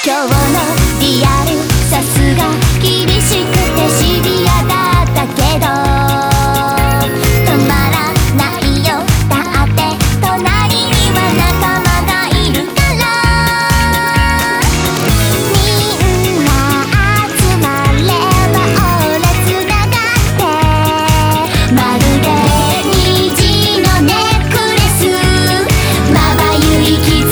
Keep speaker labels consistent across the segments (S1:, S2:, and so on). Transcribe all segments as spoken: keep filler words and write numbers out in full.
S1: 今日のリアルさすが厳しくてシビアだったけど止まらないよ。だって隣には仲間がいるからみんな集まれば俺つながってまるで虹のネックレスまばゆい絆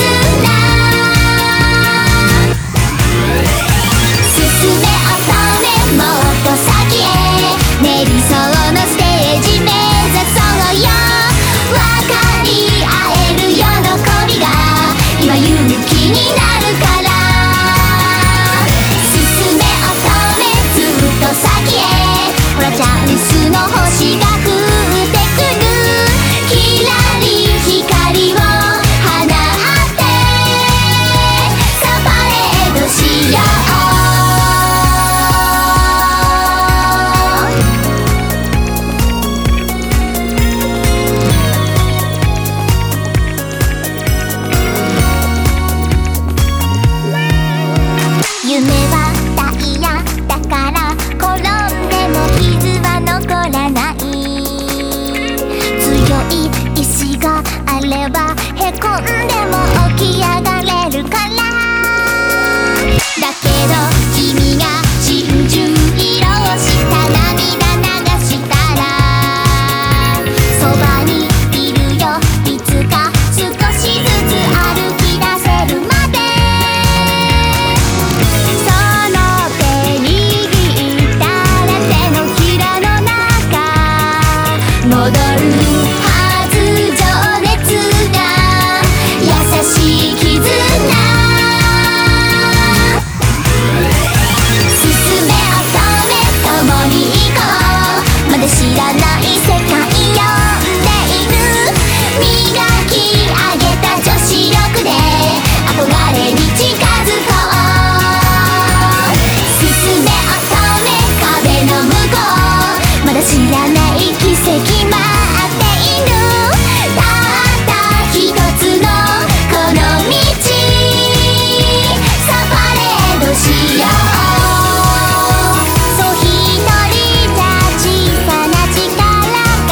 S1: 夢はダイヤだから転んでも傷は残らない。強い意志があればへこんでも起き上がれるから。だけど君が真珠色をした涙流したらそばにいるよ。いつか少しずつ歩き出せるまで戻るはず情熱が優しい絆進め乙女共に行こう。まだ知らない世界読んでいる。磨き上げた女子力で憧れに近づこう。進め乙女壁の向こうまだ知らない奇跡待っている。たった一つのこの道さあパレードしよう。そう一人じゃ小さな力が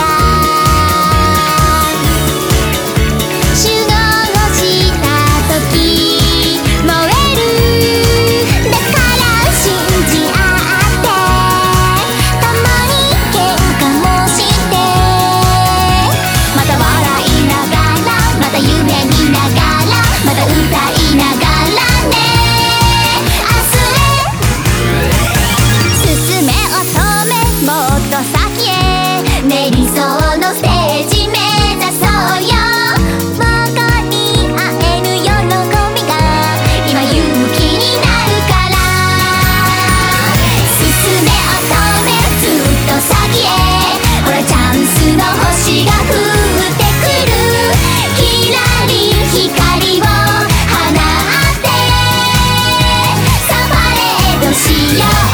S1: 集合した時燃える。だから信じ合ってたまに喧嘩もしてまた笑いながらまた夢見ながらまた歌いながらね。明日へ進め乙女もっと先へ練りそうのステージ目指そうよ。僕に会える喜びが今勇気になるから進め乙女ずっと先へほらチャンスの星が降ってくる。きらり光を放ってさあパレードしよう。